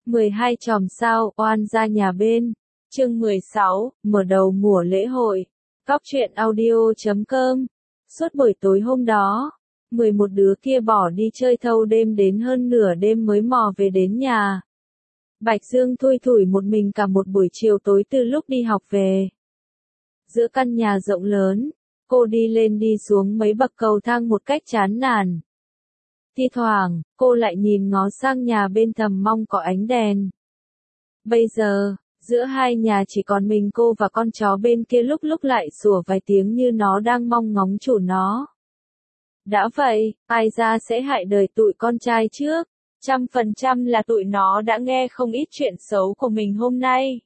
12 chòm sao oan ra nhà bên. Chương 16, mở đầu mùa lễ hội. Góc truyện audio.com. Suốt buổi tối hôm đó, 11 đứa kia bỏ đi chơi thâu đêm đến hơn nửa đêm mới mò về đến nhà. Bạch Dương thui thủi một mình cả một buổi chiều tối từ lúc đi học về. Giữa căn nhà rộng lớn, cô đi lên đi xuống mấy bậc cầu thang một cách chán nản. Thi thoảng, cô lại nhìn ngó sang nhà bên thầm mong có ánh đèn. Bây giờ, giữa hai nhà chỉ còn mình cô và con chó bên kia lúc lúc lại sủa vài tiếng như nó đang mong ngóng chủ nó. Đã vậy, ai ra sẽ hại đời tụi con trai trước? 100% là tụi nó đã nghe không ít chuyện xấu của mình hôm nay.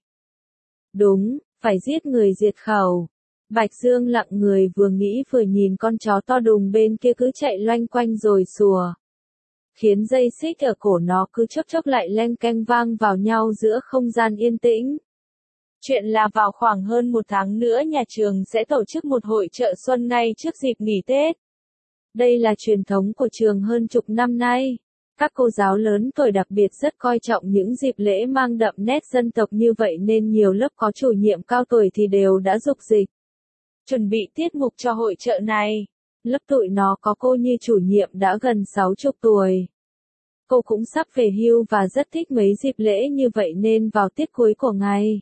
Đúng, phải giết người diệt khẩu. Bạch Dương lặng người vừa nghĩ vừa nhìn con chó to đùng bên kia cứ chạy loanh quanh rồi sủa. Khiến dây xích ở cổ nó cứ chốc chốc lại len keng vang vào nhau giữa không gian yên tĩnh. Chuyện là vào khoảng hơn một tháng nữa nhà trường sẽ tổ chức một hội chợ xuân ngay trước dịp nghỉ Tết. Đây là truyền thống của trường hơn chục năm nay. Các cô giáo lớn tuổi đặc biệt rất coi trọng những dịp lễ mang đậm nét dân tộc như vậy nên nhiều lớp có chủ nhiệm cao tuổi thì đều đã dục dịch chuẩn bị tiết mục cho hội chợ này. Lớp tụi nó có cô như chủ nhiệm đã gần 60 tuổi. Cô cũng sắp về hưu và rất thích mấy dịp lễ như vậy nên vào tiết cuối của ngày,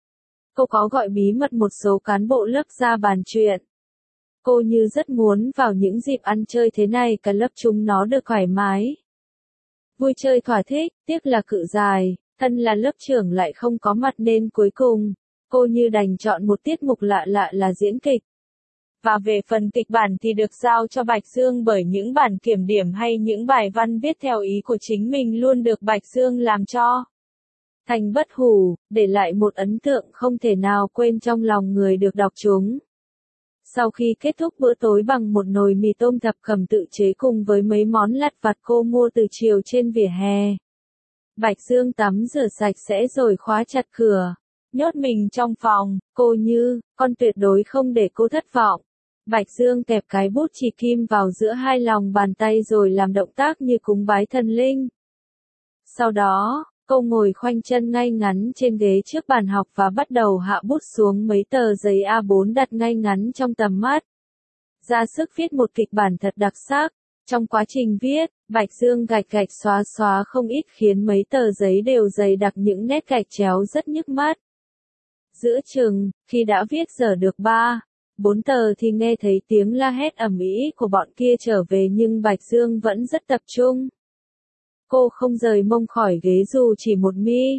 cô có gọi bí mật một số cán bộ lớp ra bàn chuyện. Cô như rất muốn vào những dịp ăn chơi thế này cả lớp chúng nó được thoải mái. Vui chơi thỏa thích, tiếc là cự dài, thân là lớp trưởng lại không có mặt nên cuối cùng, cô như đành chọn một tiết mục lạ lạ là diễn kịch. Và về phần kịch bản thì được giao cho Bạch Dương bởi những bản kiểm điểm hay những bài văn viết theo ý của chính mình luôn được Bạch Dương làm cho thành bất hủ, để lại một ấn tượng không thể nào quên trong lòng người được đọc chúng. Sau khi kết thúc bữa tối bằng một nồi mì tôm thập cẩm tự chế cùng với mấy món lặt vặt cô mua từ chiều trên vỉa hè, Bạch Dương tắm rửa sạch sẽ rồi khóa chặt cửa, nhốt mình trong phòng. Cô như, con tuyệt đối không để cô thất vọng. Bạch Dương kẹp cái bút chì kim vào giữa hai lòng bàn tay rồi làm động tác như cúng bái thần linh. Sau đó, cô ngồi khoanh chân ngay ngắn trên ghế trước bàn học và bắt đầu hạ bút xuống mấy tờ giấy A4 đặt ngay ngắn trong tầm mắt. Ra sức viết một kịch bản thật đặc sắc. Trong quá trình viết, Bạch Dương gạch gạch xóa xóa không ít khiến mấy tờ giấy đều dày đặc những nét gạch chéo rất nhức mắt. Giữa chừng, khi đã viết dở được 3-4 tờ thì nghe thấy tiếng la hét ầm ĩ của bọn kia trở về nhưng Bạch Dương vẫn rất tập trung. Cô không rời mông khỏi ghế dù chỉ một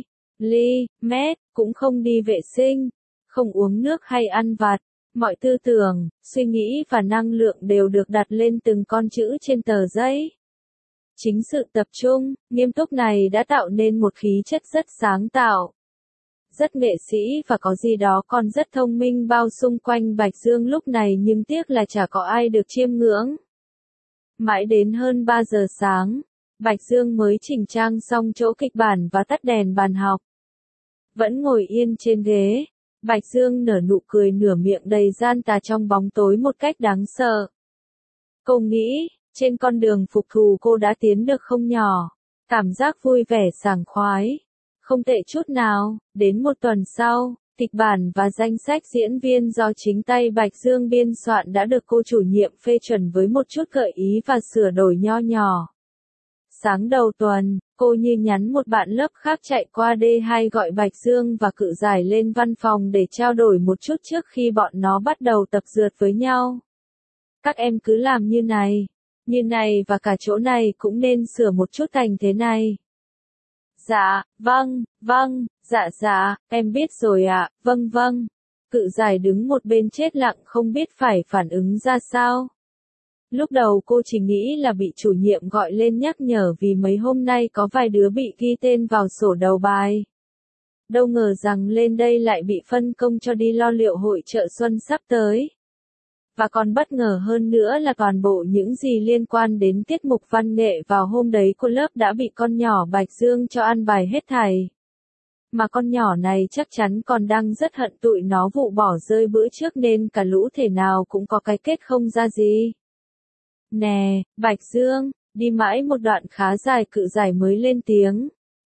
mét, cũng không đi vệ sinh, không uống nước hay ăn vặt. Mọi tư tưởng, suy nghĩ và năng lượng đều được đặt lên từng con chữ trên tờ giấy. Chính sự tập trung, nghiêm túc này đã tạo nên một khí chất rất sáng tạo, rất nghệ sĩ và có gì đó còn rất thông minh bao xung quanh Bạch Dương lúc này nhưng tiếc là chả có ai được chiêm ngưỡng. Mãi đến hơn 3 giờ sáng, Bạch Dương mới chỉnh trang xong chỗ kịch bản và tắt đèn bàn học. Vẫn ngồi yên trên ghế, Bạch Dương nở nụ cười nửa miệng đầy gian tà trong bóng tối một cách đáng sợ. Cô nghĩ, trên con đường phục thù cô đã tiến được không nhỏ. Cảm giác vui vẻ sảng khoái. Không tệ chút nào. Đến một tuần sau, kịch bản và danh sách diễn viên do chính tay Bạch Dương biên soạn đã được cô chủ nhiệm phê chuẩn với một chút gợi ý và sửa đổi nho nhỏ. Sáng đầu tuần, cô như nhắn một bạn lớp khác chạy qua D2 gọi Bạch Dương và Cự Giải lên văn phòng để trao đổi một chút trước khi bọn nó bắt đầu tập dượt với nhau. Các em cứ làm như này và cả chỗ này cũng nên sửa một chút thành thế này. Dạ, vâng, dạ, em biết rồi ạ, vâng. Cự Giải đứng một bên chết lặng không biết phải phản ứng ra sao. Lúc đầu cô chỉ nghĩ là bị chủ nhiệm gọi lên nhắc nhở vì mấy hôm nay có vài đứa bị ghi tên vào sổ đầu bài. Đâu ngờ rằng lên đây lại bị phân công cho đi lo liệu hội chợ xuân sắp tới. Và còn bất ngờ hơn nữa là toàn bộ những gì liên quan đến tiết mục văn nghệ vào hôm đấy của lớp đã bị con nhỏ Bạch Dương cho ăn bài hết thảy. Mà con nhỏ này chắc chắn còn đang rất hận tụi nó vụ bỏ rơi bữa trước nên cả lũ thể nào cũng có cái kết không ra gì. Nè, Bạch Dương, đi mãi một đoạn khá dài Cự Giải mới lên tiếng.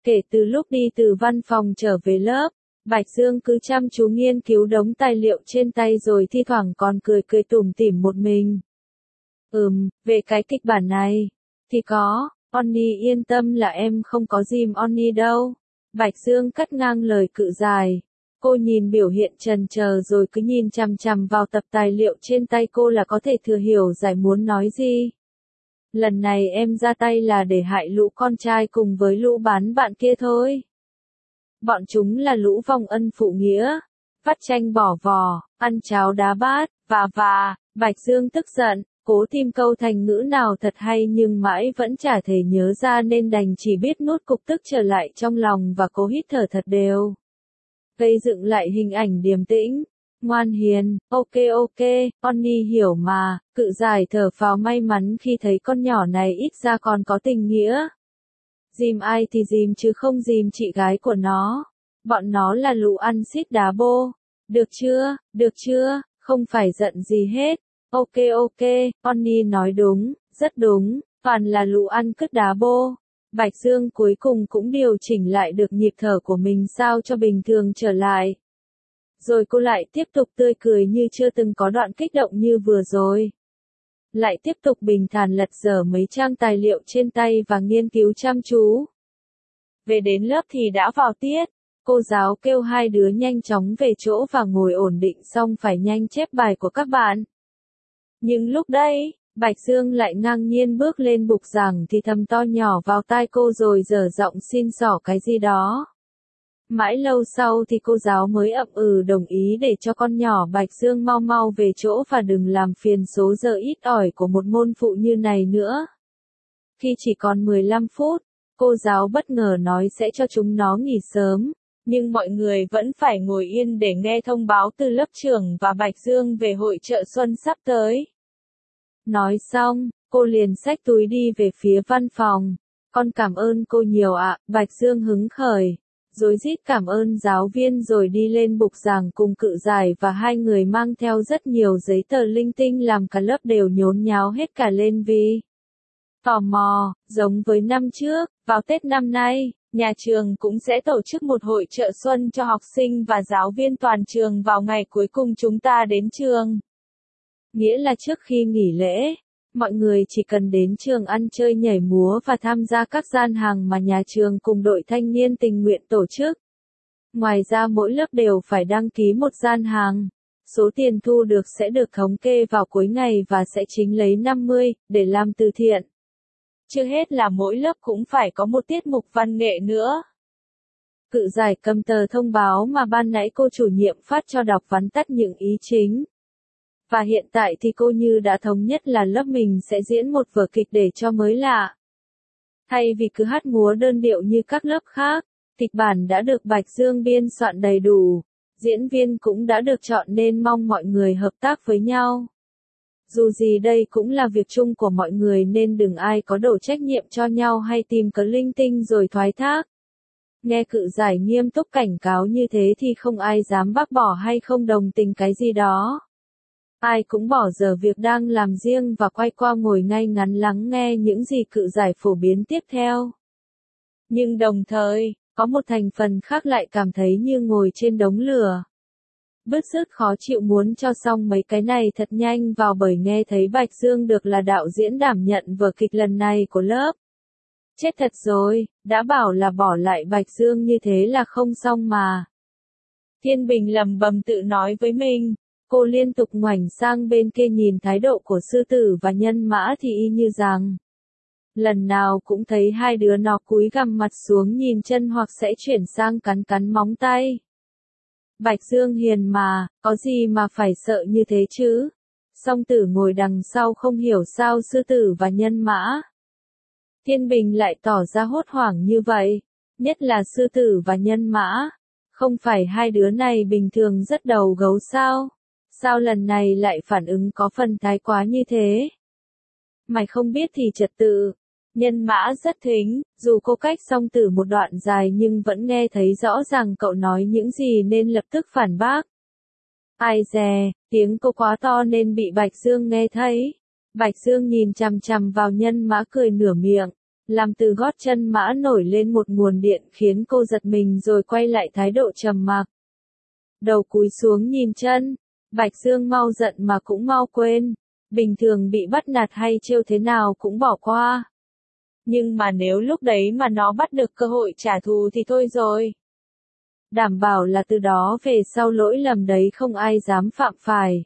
Kể từ lúc đi từ văn phòng trở về lớp, Bạch Dương cứ chăm chú nghiên cứu đống tài liệu trên tay rồi thi thoảng còn cười cười tủm tỉm một mình. Về cái kịch bản này, thì có, Onny yên tâm là em không có dìm Onny đâu. Bạch Dương cắt ngang lời Cự Giải. Cô nhìn biểu hiện chần chờ rồi cứ nhìn chằm chằm vào tập tài liệu trên tay cô là có thể thừa hiểu Giải muốn nói gì. Lần này em ra tay là để hại lũ con trai cùng với lũ bán bạn kia thôi. Bọn chúng là lũ vong ân phụ nghĩa, vắt chanh bỏ vò, ăn cháo đá bát, và, Bạch Dương tức giận, cố tìm câu thành ngữ nào thật hay nhưng mãi vẫn chả thể nhớ ra nên đành chỉ biết nuốt cục tức trở lại trong lòng và cố hít thở thật đều. Gây dựng lại hình ảnh điềm tĩnh, ngoan hiền, ok, Onny hiểu mà, Cự Giải thở phào may mắn khi thấy con nhỏ này ít ra còn có tình nghĩa. Dìm ai thì dìm chứ không dìm chị gái của nó. Bọn nó là lũ ăn xít đá bô. Được chưa, không phải giận gì hết. Ok, Onny nói đúng, rất đúng, toàn là lũ ăn cứt đá bô. Bạch Dương cuối cùng cũng điều chỉnh lại được nhịp thở của mình sao cho bình thường trở lại. Rồi cô lại tiếp tục tươi cười như chưa từng có đoạn kích động như vừa rồi. Lại tiếp tục bình thản lật dở mấy trang tài liệu trên tay và nghiên cứu chăm chú. Về đến lớp thì đã vào tiết, cô giáo kêu hai đứa nhanh chóng về chỗ và ngồi ổn định xong phải nhanh chép bài của các bạn. Nhưng lúc đây, Bạch Dương lại ngang nhiên bước lên bục giảng thì thầm to nhỏ vào tai cô rồi dở giọng xin xỏ cái gì đó. Mãi lâu sau thì cô giáo mới ậm đồng ý để cho con nhỏ Bạch Dương mau mau về chỗ và đừng làm phiền số giờ ít ỏi của một môn phụ như này nữa. Khi chỉ còn 15 phút, cô giáo bất ngờ nói sẽ cho chúng nó nghỉ sớm, nhưng mọi người vẫn phải ngồi yên để nghe thông báo từ lớp trưởng và Bạch Dương về hội chợ xuân sắp tới. Nói xong, cô liền xách túi đi về phía văn phòng. Con cảm ơn cô nhiều ạ, Bạch Dương hứng khởi. Rối rít cảm ơn giáo viên rồi đi lên bục giảng cùng Cự Giải và hai người mang theo rất nhiều giấy tờ linh tinh làm cả lớp đều nhốn nháo hết cả lên vì tò mò. Giống với năm trước, vào Tết năm nay, nhà trường cũng sẽ tổ chức một hội chợ xuân cho học sinh và giáo viên toàn trường vào ngày cuối cùng chúng ta đến trường. Nghĩa là trước khi nghỉ lễ, mọi người chỉ cần đến trường ăn chơi nhảy múa và tham gia các gian hàng mà nhà trường cùng đội thanh niên tình nguyện tổ chức. Ngoài ra mỗi lớp đều phải đăng ký một gian hàng. Số tiền thu được sẽ được thống kê vào cuối ngày và sẽ chính lấy 50 để làm từ thiện. Chưa hết là mỗi lớp cũng phải có một tiết mục văn nghệ nữa. Cự Giải cầm tờ thông báo mà ban nãy cô chủ nhiệm phát cho đọc vắn tắt những ý chính. Và hiện tại thì cô như đã thống nhất là lớp mình sẽ diễn một vở kịch để cho mới lạ. Thay vì cứ hát múa đơn điệu như các lớp khác, kịch bản đã được Bạch Dương biên soạn đầy đủ, diễn viên cũng đã được chọn nên mong mọi người hợp tác với nhau. Dù gì đây cũng là việc chung của mọi người nên đừng ai có đổ trách nhiệm cho nhau hay tìm cớ linh tinh rồi thoái thác. Nghe Cự Giải nghiêm túc cảnh cáo như thế thì không ai dám bác bỏ hay không đồng tình cái gì đó. Ai cũng bỏ dở việc đang làm riêng và quay qua ngồi ngay ngắn lắng nghe những gì Cự Giải phổ biến tiếp theo. Nhưng đồng thời, có một thành phần khác lại cảm thấy như ngồi trên đống lửa. Bứt rứt khó chịu muốn cho xong mấy cái này thật nhanh vào bởi nghe thấy Bạch Dương được là đạo diễn đảm nhận vở kịch lần này của lớp. Chết thật rồi, đã bảo là bỏ lại Bạch Dương như thế là không xong mà. Thiên Bình lầm bầm tự nói với mình. Cô liên tục ngoảnh sang bên kia nhìn thái độ của Sư Tử và Nhân Mã thì y như rằng lần nào cũng thấy hai đứa nó cúi gằm mặt xuống nhìn chân hoặc sẽ chuyển sang cắn cắn móng tay. Bạch Dương hiền mà, có gì mà phải sợ như thế chứ? Song Tử ngồi đằng sau không hiểu sao Sư Tử và Nhân Mã. Thiên Bình lại tỏ ra hốt hoảng như vậy, nhất là Sư Tử và Nhân Mã. Không phải hai đứa này bình thường rất đầu gấu sao? Sao lần này lại phản ứng có phần thái quá như thế? Mày không biết thì trật tự. Nhân Mã rất thính, dù cô cách Song Tử một đoạn dài nhưng vẫn nghe thấy rõ ràng cậu nói những gì nên lập tức phản bác. Ai dè, tiếng cô quá to nên bị Bạch Dương nghe thấy. Bạch Dương nhìn chằm chằm vào Nhân Mã cười nửa miệng, làm từ gót chân mã nổi lên một nguồn điện khiến cô giật mình rồi quay lại thái độ trầm mặc. Đầu cúi xuống nhìn chân, Bạch Dương mau giận mà cũng mau quên, bình thường bị bắt nạt hay trêu thế nào cũng bỏ qua. Nhưng mà nếu lúc đấy mà nó bắt được cơ hội trả thù thì thôi rồi. Đảm bảo là từ đó về sau lỗi lầm đấy không ai dám phạm phải.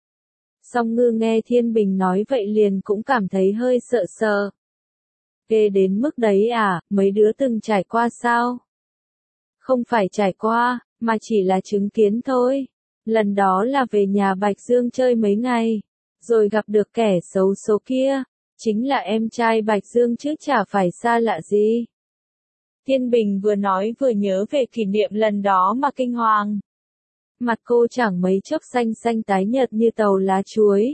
Song Ngư nghe Thiên Bình nói vậy liền cũng cảm thấy hơi sợ sợ. Ghê đến mức đấy à, mấy đứa từng trải qua sao? Không phải trải qua, mà chỉ là chứng kiến thôi. Lần đó là về nhà Bạch Dương chơi mấy ngày, rồi gặp được kẻ xấu số kia, chính là em trai Bạch Dương chứ chả phải xa lạ gì. Thiên Bình vừa nói vừa nhớ về kỷ niệm lần đó mà kinh hoàng. Mặt cô chẳng mấy chốc xanh xanh tái nhợt như tàu lá chuối.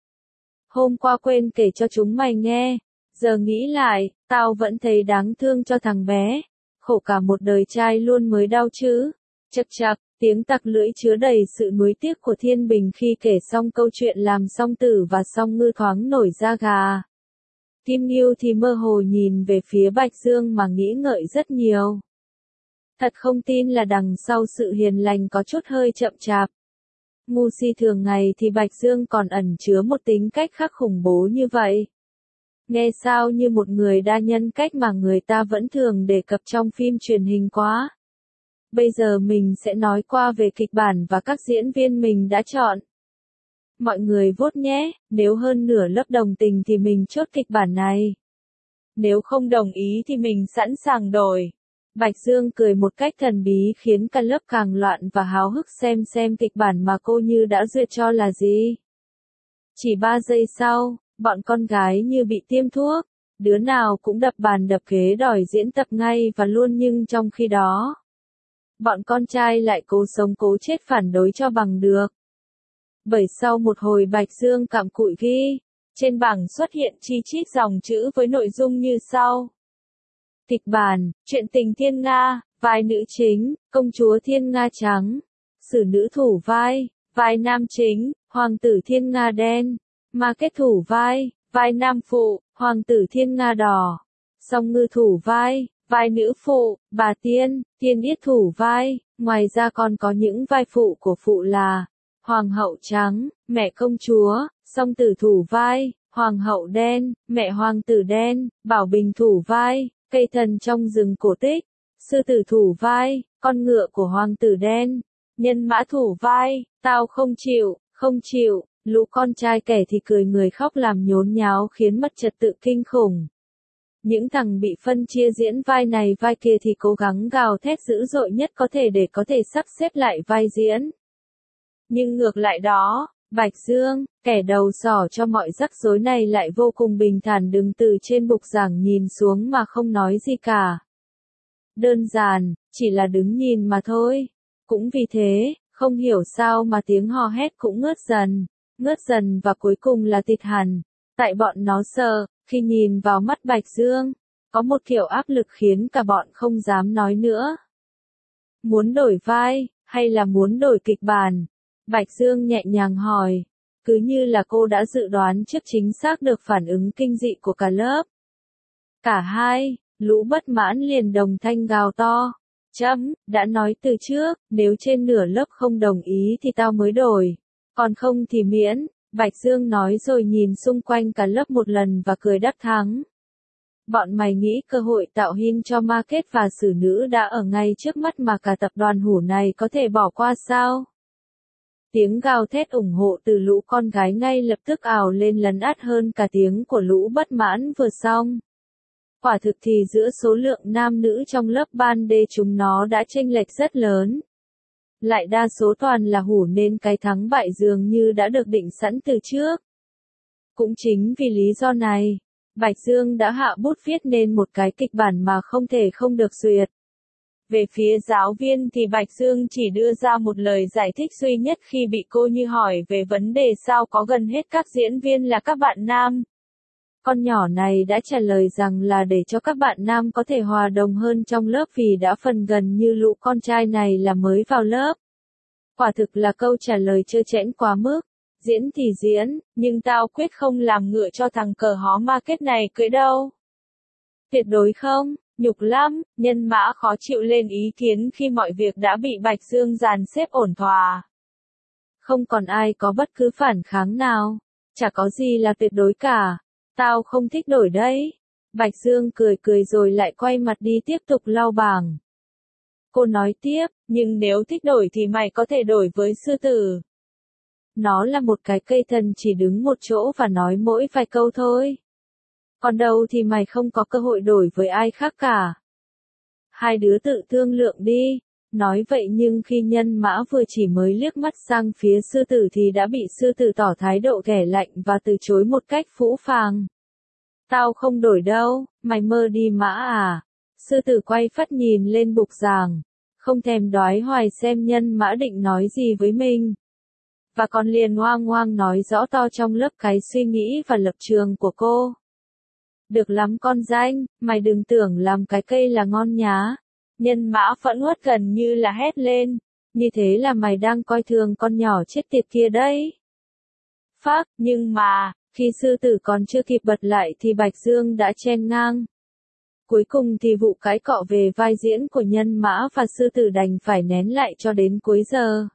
Hôm qua quên kể cho chúng mày nghe, giờ nghĩ lại, tao vẫn thấy đáng thương cho thằng bé. Khổ cả một đời trai luôn mới đau chứ. Chậc chậc, tiếng tặc lưỡi chứa đầy sự nuối tiếc của Thiên Bình khi kể xong câu chuyện làm Song Tử và Song Ngư thoáng nổi da gà. Kim Ngưu thì mơ hồ nhìn về phía Bạch Dương mà nghĩ ngợi rất nhiều. Thật không tin là đằng sau sự hiền lành có chút hơi chậm chạp. Ngu si thường ngày thì Bạch Dương còn ẩn chứa một tính cách khác khủng bố như vậy. Nghe sao như một người đa nhân cách mà người ta vẫn thường đề cập trong phim truyền hình quá. Bây giờ mình sẽ nói qua về kịch bản và các diễn viên mình đã chọn. Mọi người vote nhé, nếu hơn nửa lớp đồng tình thì mình chốt kịch bản này. Nếu không đồng ý thì mình sẵn sàng đổi. Bạch Dương cười một cách thần bí khiến cả lớp càng loạn và háo hức xem kịch bản mà cô Như đã duyệt cho là gì. Chỉ 3 giây sau, bọn con gái như bị tiêm thuốc, đứa nào cũng đập bàn đập ghế đòi diễn tập ngay và luôn, nhưng trong khi đó, bọn con trai lại cố sống cố chết phản đối cho bằng được. Bởi sau một hồi Bạch Dương cặm cụi ghi, trên bảng xuất hiện chi chít dòng chữ với nội dung như sau. Kịch bản, truyện tình Thiên Nga, vai nữ chính, công chúa Thiên Nga trắng, xử nữ thủ vai, vai nam chính, hoàng tử Thiên Nga đen, ma kết thủ vai nam phụ, hoàng tử Thiên Nga đỏ, Song Ngư thủ vai nữ phụ, bà Tiên, Tiên Yết thủ vai, ngoài ra còn có những vai phụ của phụ là Hoàng hậu trắng, mẹ công chúa, Song Tử thủ vai, Hoàng hậu đen, mẹ hoàng tử đen, Bảo Bình thủ vai, cây thần trong rừng cổ tích, Sư tử thủ vai, con ngựa của hoàng tử đen, Nhân mã thủ vai, tao không chịu, lũ con trai kẻ thì cười người khóc làm nhốn nháo khiến mất trật tự kinh khủng. Những thằng bị phân chia diễn vai này vai kia thì cố gắng gào thét dữ dội nhất có thể để có thể sắp xếp lại vai diễn. Nhưng ngược lại đó, Bạch Dương, kẻ đầu sỏ cho mọi rắc rối này lại vô cùng bình thản đứng từ trên bục giảng nhìn xuống mà không nói gì cả. Đơn giản, chỉ là đứng nhìn mà thôi. Cũng vì thế, không hiểu sao mà tiếng hò hét cũng ngớt dần và cuối cùng là tịt hẳn. Tại bọn nó sợ, khi nhìn vào mắt Bạch Dương, có một kiểu áp lực khiến cả bọn không dám nói nữa. Muốn đổi vai, hay là muốn đổi kịch bản? Bạch Dương nhẹ nhàng hỏi, cứ như là cô đã dự đoán trước chính xác được phản ứng kinh dị của cả lớp. Cả hai, lũ bất mãn liền đồng thanh gào to. Đã nói từ trước, nếu trên nửa lớp không đồng ý thì tao mới đổi, còn không thì miễn. Bạch Dương nói rồi nhìn xung quanh cả lớp một lần và cười đắc thắng. Bọn mày nghĩ cơ hội tạo hin cho market và xử nữ đã ở ngay trước mắt mà cả tập đoàn hủ này có thể bỏ qua sao? Tiếng gào thét ủng hộ từ lũ con gái ngay lập tức ào lên lấn át hơn cả tiếng của lũ bất mãn vừa xong. Quả thực thì giữa số lượng nam nữ trong lớp ban đê chúng nó đã chênh lệch rất lớn. Lại đa số toàn là hủ nên cái thắng bại dường như đã được định sẵn từ trước. Cũng chính vì lý do này, Bạch Dương đã hạ bút viết nên một cái kịch bản mà không thể không được duyệt. Về phía giáo viên thì Bạch Dương chỉ đưa ra một lời giải thích duy nhất khi bị cô Như hỏi về vấn đề sao có gần hết các diễn viên là các bạn nam. Con nhỏ này đã trả lời rằng là để cho các bạn nam có thể hòa đồng hơn trong lớp vì đã phần gần như lũ con trai này là mới vào lớp. Quả thực là câu trả lời trơ trẽn quá mức. Diễn thì diễn, nhưng tao quyết không làm ngựa cho thằng cờ hó market này cưỡi đâu. Tuyệt đối không, nhục lắm, Nhân Mã khó chịu lên ý kiến khi mọi việc đã bị Bạch Dương dàn xếp ổn thỏa. Không còn ai có bất cứ phản kháng nào. Chả có gì là tuyệt đối cả. Tao không thích đổi đấy. Bạch Dương cười cười rồi lại quay mặt đi tiếp tục lau bảng. Cô nói tiếp, nhưng nếu thích đổi thì mày có thể đổi với sư tử. Nó là một cái cây thần chỉ đứng một chỗ và nói mỗi vài câu thôi. Còn đâu thì mày không có cơ hội đổi với ai khác cả. Hai đứa tự thương lượng đi. Nói vậy nhưng khi Nhân Mã vừa chỉ mới liếc mắt sang phía sư tử thì đã bị sư tử tỏ thái độ ghẻ lạnh và từ chối một cách phũ phàng. Tao không đổi đâu, mày mơ đi Mã à. Sư tử quay phắt nhìn lên bục giảng, không thèm đoái hoài xem Nhân Mã định nói gì với mình. Và còn liền ngoang ngoang nói rõ to trong lớp cái suy nghĩ và lập trường của cô. Được lắm con danh, mày đừng tưởng làm cái cây là ngon nhá. Nhân Mã phẫn uất gần như là hét lên. Như thế là mày đang coi thường con nhỏ chết tiệt kia đấy. Phác, nhưng mà, khi sư tử còn chưa kịp bật lại thì Bạch Dương đã chen ngang. Cuối cùng thì vụ cãi cọ về vai diễn của Nhân Mã và sư tử đành phải nén lại cho đến cuối giờ.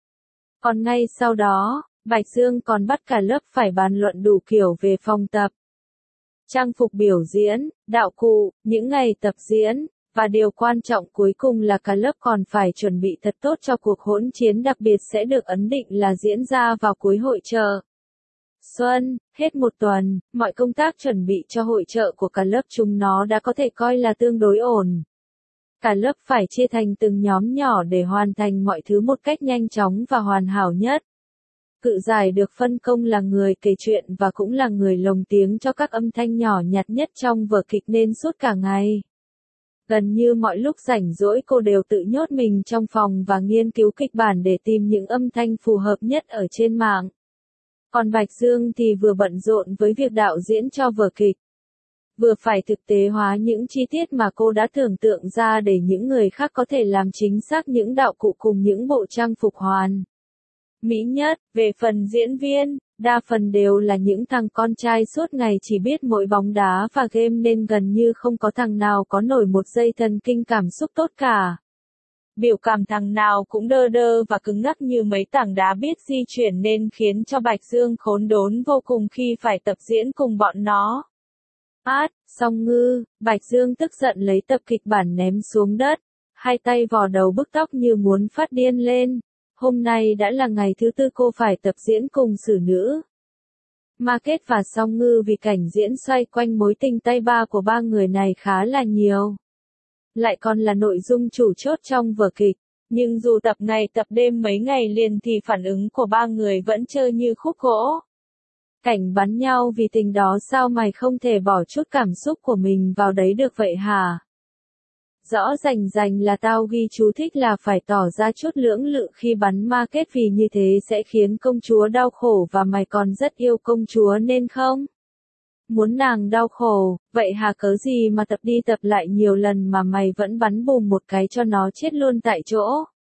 Còn ngay sau đó, Bạch Dương còn bắt cả lớp phải bàn luận đủ kiểu về phòng tập. Trang phục biểu diễn, đạo cụ, những ngày tập diễn, và điều quan trọng cuối cùng là cả lớp còn phải chuẩn bị thật tốt cho cuộc hỗn chiến đặc biệt sẽ được ấn định là diễn ra vào cuối hội chợ xuân. Hết một tuần, mọi công tác chuẩn bị cho hội chợ của cả lớp chúng nó đã có thể coi là tương đối ổn. Cả lớp phải chia thành từng nhóm nhỏ để hoàn thành mọi thứ một cách nhanh chóng và hoàn hảo nhất. Cự giải được phân công là người kể chuyện và cũng là người lồng tiếng cho các âm thanh nhỏ nhặt nhất trong vở kịch nên suốt cả ngày. Gần như mọi lúc rảnh rỗi cô đều tự nhốt mình trong phòng và nghiên cứu kịch bản để tìm những âm thanh phù hợp nhất ở trên mạng. Còn Bạch Dương thì vừa bận rộn với việc đạo diễn cho vở kịch, vừa phải thực tế hóa những chi tiết mà cô đã tưởng tượng ra để những người khác có thể làm chính xác những đạo cụ cùng những bộ trang phục hoàn mỹ nhất. Về phần diễn viên, đa phần đều là những thằng con trai suốt ngày chỉ biết mỗi bóng đá và game nên gần như không có thằng nào có nổi một giây thần kinh cảm xúc tốt cả. Biểu cảm thằng nào cũng đơ đơ và cứng ngắc như mấy tảng đá biết di chuyển nên khiến cho Bạch Dương khốn đốn vô cùng khi phải tập diễn cùng bọn nó. Song Ngư, Bạch Dương tức giận lấy tập kịch bản ném xuống đất, hai tay vò đầu bức tóc như muốn phát điên lên. Hôm nay đã là ngày thứ tư cô phải tập diễn cùng xử nữ Market và Song Ngư vì cảnh diễn xoay quanh mối tình tay ba của ba người này khá là nhiều. Lại còn là nội dung chủ chốt trong vở kịch. Nhưng dù tập ngày tập đêm mấy ngày liền thì phản ứng của ba người vẫn trơ như khúc gỗ. Cảnh bắn nhau vì tình đó sao mày không thể bỏ chút cảm xúc của mình vào đấy được vậy hả? Rõ rành là tao ghi chú thích là phải tỏ ra chút lưỡng lự khi bắn Market vì như thế sẽ khiến công chúa đau khổ và mày còn rất yêu công chúa nên không? Muốn nàng đau khổ, vậy hà cớ gì mà tập đi tập lại nhiều lần mà mày vẫn bắn bùm một cái cho nó chết luôn tại chỗ?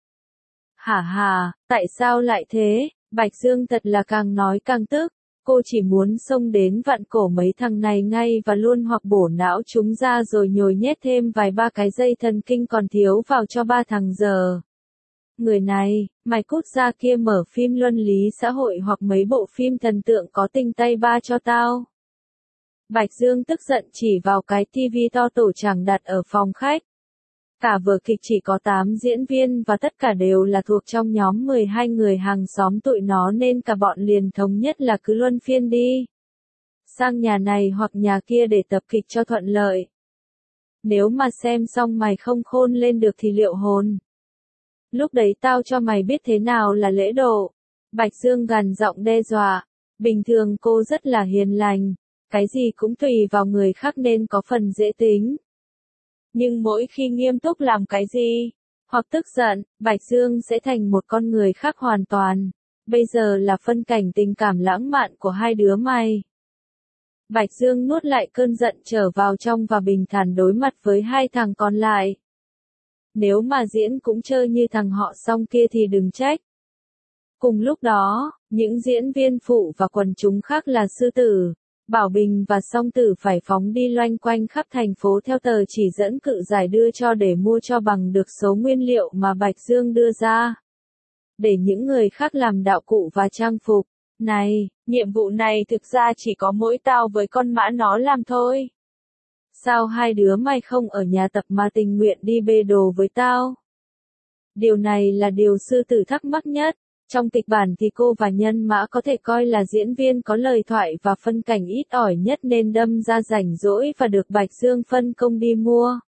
Hả, tại sao lại thế? Bạch Dương thật là càng nói càng tức. Cô chỉ muốn xông đến vặn cổ mấy thằng này ngay và luôn hoặc bổ não chúng ra rồi nhồi nhét thêm vài ba cái dây thần kinh còn thiếu vào cho ba thằng giờ. Người này, mày cút ra kia mở phim luân lý xã hội hoặc mấy bộ phim thần tượng có tình tay ba cho tao. Bạch Dương tức giận chỉ vào cái tivi to tổ chảng đặt ở phòng khách. Cả vở kịch chỉ có 8 diễn viên và tất cả đều là thuộc trong nhóm 12 người hàng xóm tụi nó nên cả bọn liền thống nhất là cứ luân phiên đi sang nhà này hoặc nhà kia để tập kịch cho thuận lợi. Nếu mà xem xong mày không khôn lên được thì liệu hồn. Lúc đấy tao cho mày biết thế nào là lễ độ. Bạch Dương gằn giọng đe dọa. Bình thường cô rất là hiền lành, cái gì cũng tùy vào người khác nên có phần dễ tính. Nhưng mỗi khi nghiêm túc làm cái gì, hoặc tức giận, Bạch Dương sẽ thành một con người khác hoàn toàn. Bây giờ là phân cảnh tình cảm lãng mạn của hai đứa mày. Bạch Dương nuốt lại cơn giận trở vào trong và bình thản đối mặt với hai thằng còn lại. Nếu mà diễn cũng chơi như thằng họ Song kia thì đừng trách. Cùng lúc đó, những diễn viên phụ và quần chúng khác là sư tử, Bảo Bình và Song Tử phải phóng đi loanh quanh khắp thành phố theo tờ chỉ dẫn cự giải đưa cho để mua cho bằng được số nguyên liệu mà Bạch Dương đưa ra. Để những người khác làm đạo cụ và trang phục. Này, nhiệm vụ này thực ra chỉ có mỗi tao với con mã nó làm thôi. Sao hai đứa mày không ở nhà tập mà tình nguyện đi bê đồ với tao? Điều này là điều sư tử thắc mắc nhất. Trong kịch bản thì cô và Nhân Mã có thể coi là diễn viên có lời thoại và phân cảnh ít ỏi nhất nên đâm ra rảnh rỗi và được Bạch Dương phân công đi mua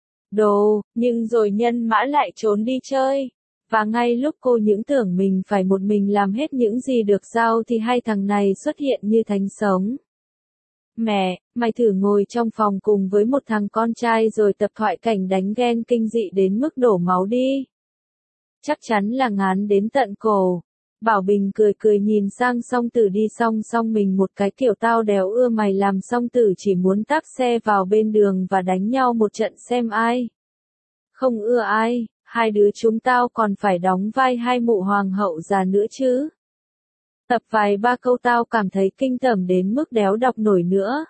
đồ, nhưng rồi Nhân Mã lại trốn đi chơi. Và ngay lúc cô những tưởng mình phải một mình làm hết những gì được giao thì hai thằng này xuất hiện như thánh sống. Mẹ, mày thử ngồi trong phòng cùng với một thằng con trai rồi tập thoại cảnh đánh ghen kinh dị đến mức đổ máu đi. Chắc chắn là ngán đến tận cổ. Bảo Bình cười cười nhìn sang Song Tử đi song song mình một cái kiểu tao đéo ưa mày làm. Song Tử chỉ muốn tắc xe vào bên đường và đánh nhau một trận xem ai không ưa ai, hai đứa chúng tao còn phải đóng vai hai mụ hoàng hậu già nữa chứ. Tập vài ba câu tao cảm thấy kinh tởm đến mức đéo đọc nổi nữa.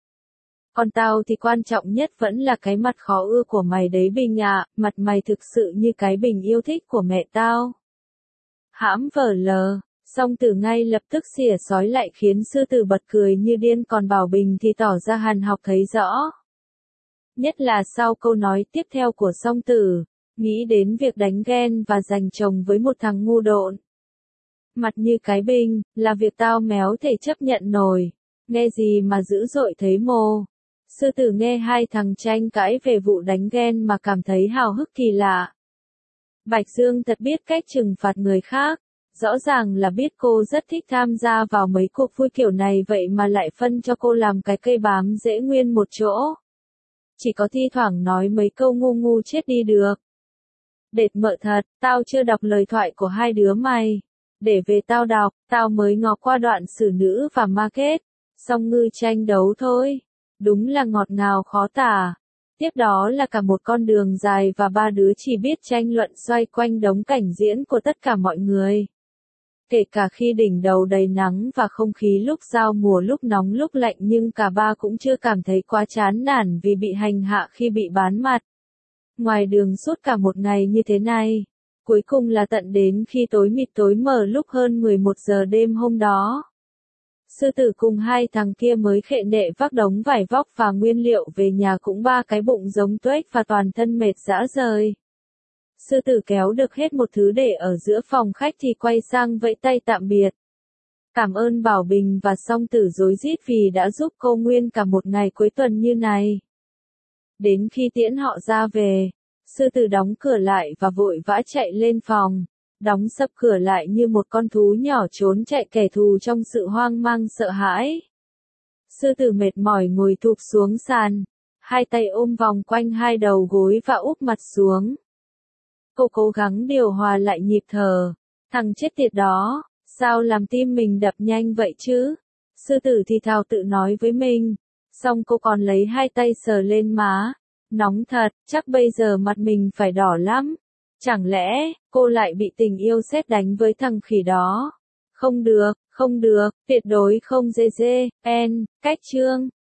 Còn tao thì quan trọng nhất vẫn là cái mặt khó ưa của mày đấy Bình ạ, mặt mày thực sự như cái bình yêu thích của mẹ tao. Hãm vở lờ, Song Tử ngay lập tức xỉa xói lại khiến sư tử bật cười như điên còn Bảo Bình thì tỏ ra hàn học thấy rõ. Nhất là sau câu nói tiếp theo của Song Tử, nghĩ đến việc đánh ghen và giành chồng với một thằng ngu độn. Mặt như cái bình, là việc tao méo thể chấp nhận nổi, nghe gì mà dữ dội thấy mồ. Sư tử nghe hai thằng tranh cãi về vụ đánh ghen mà cảm thấy hào hức kỳ lạ. Bạch Dương thật biết cách trừng phạt người khác, rõ ràng là biết cô rất thích tham gia vào mấy cuộc vui kiểu này vậy mà lại phân cho cô làm cái cây bám dễ nguyên một chỗ. Chỉ có thi thoảng nói mấy câu ngu ngu chết đi được. Đệt mợ thật, tao chưa đọc lời thoại của hai đứa mày. Để về tao đọc, tao mới ngó qua đoạn xử nữ và market, song ngư tranh đấu thôi. Đúng là ngọt ngào khó tả. Tiếp đó là cả một con đường dài và ba đứa chỉ biết tranh luận xoay quanh đống cảnh diễn của tất cả mọi người. Kể cả khi đỉnh đầu đầy nắng và không khí lúc giao mùa lúc nóng lúc lạnh nhưng cả ba cũng chưa cảm thấy quá chán nản vì bị hành hạ khi bị bán mặt. Ngoài đường suốt cả một ngày như thế này. Cuối cùng là tận đến khi tối mịt tối mờ lúc hơn 11 giờ đêm hôm đó. Sư tử cùng hai thằng kia mới khệ nệ vác đống vải vóc và nguyên liệu về nhà cũng ba cái bụng giống tuếch và toàn thân mệt rã rời. Sư tử kéo được hết một thứ để ở giữa phòng khách thì quay sang vẫy tay tạm biệt. Cảm ơn Bảo Bình và Song Tử rối rít vì đã giúp cô nguyên cả một ngày cuối tuần như này. Đến khi tiễn họ ra về, sư tử đóng cửa lại và vội vã chạy lên phòng, đóng sập cửa lại như một con thú nhỏ trốn chạy kẻ thù trong sự hoang mang sợ hãi. Sư tử mệt mỏi ngồi thụp xuống sàn, hai tay ôm vòng quanh hai đầu gối và úp mặt xuống. Cô cố gắng điều hòa lại nhịp thở. Thằng chết tiệt đó, sao làm tim mình đập nhanh vậy chứ? Sư tử thì thào tự nói với mình. Xong cô còn lấy hai tay sờ lên má. Nóng thật, chắc bây giờ mặt mình phải đỏ lắm. Chẳng lẽ, cô lại bị tình yêu sét đánh với thằng khỉ đó? Không được, tuyệt đối không dê, cách chương.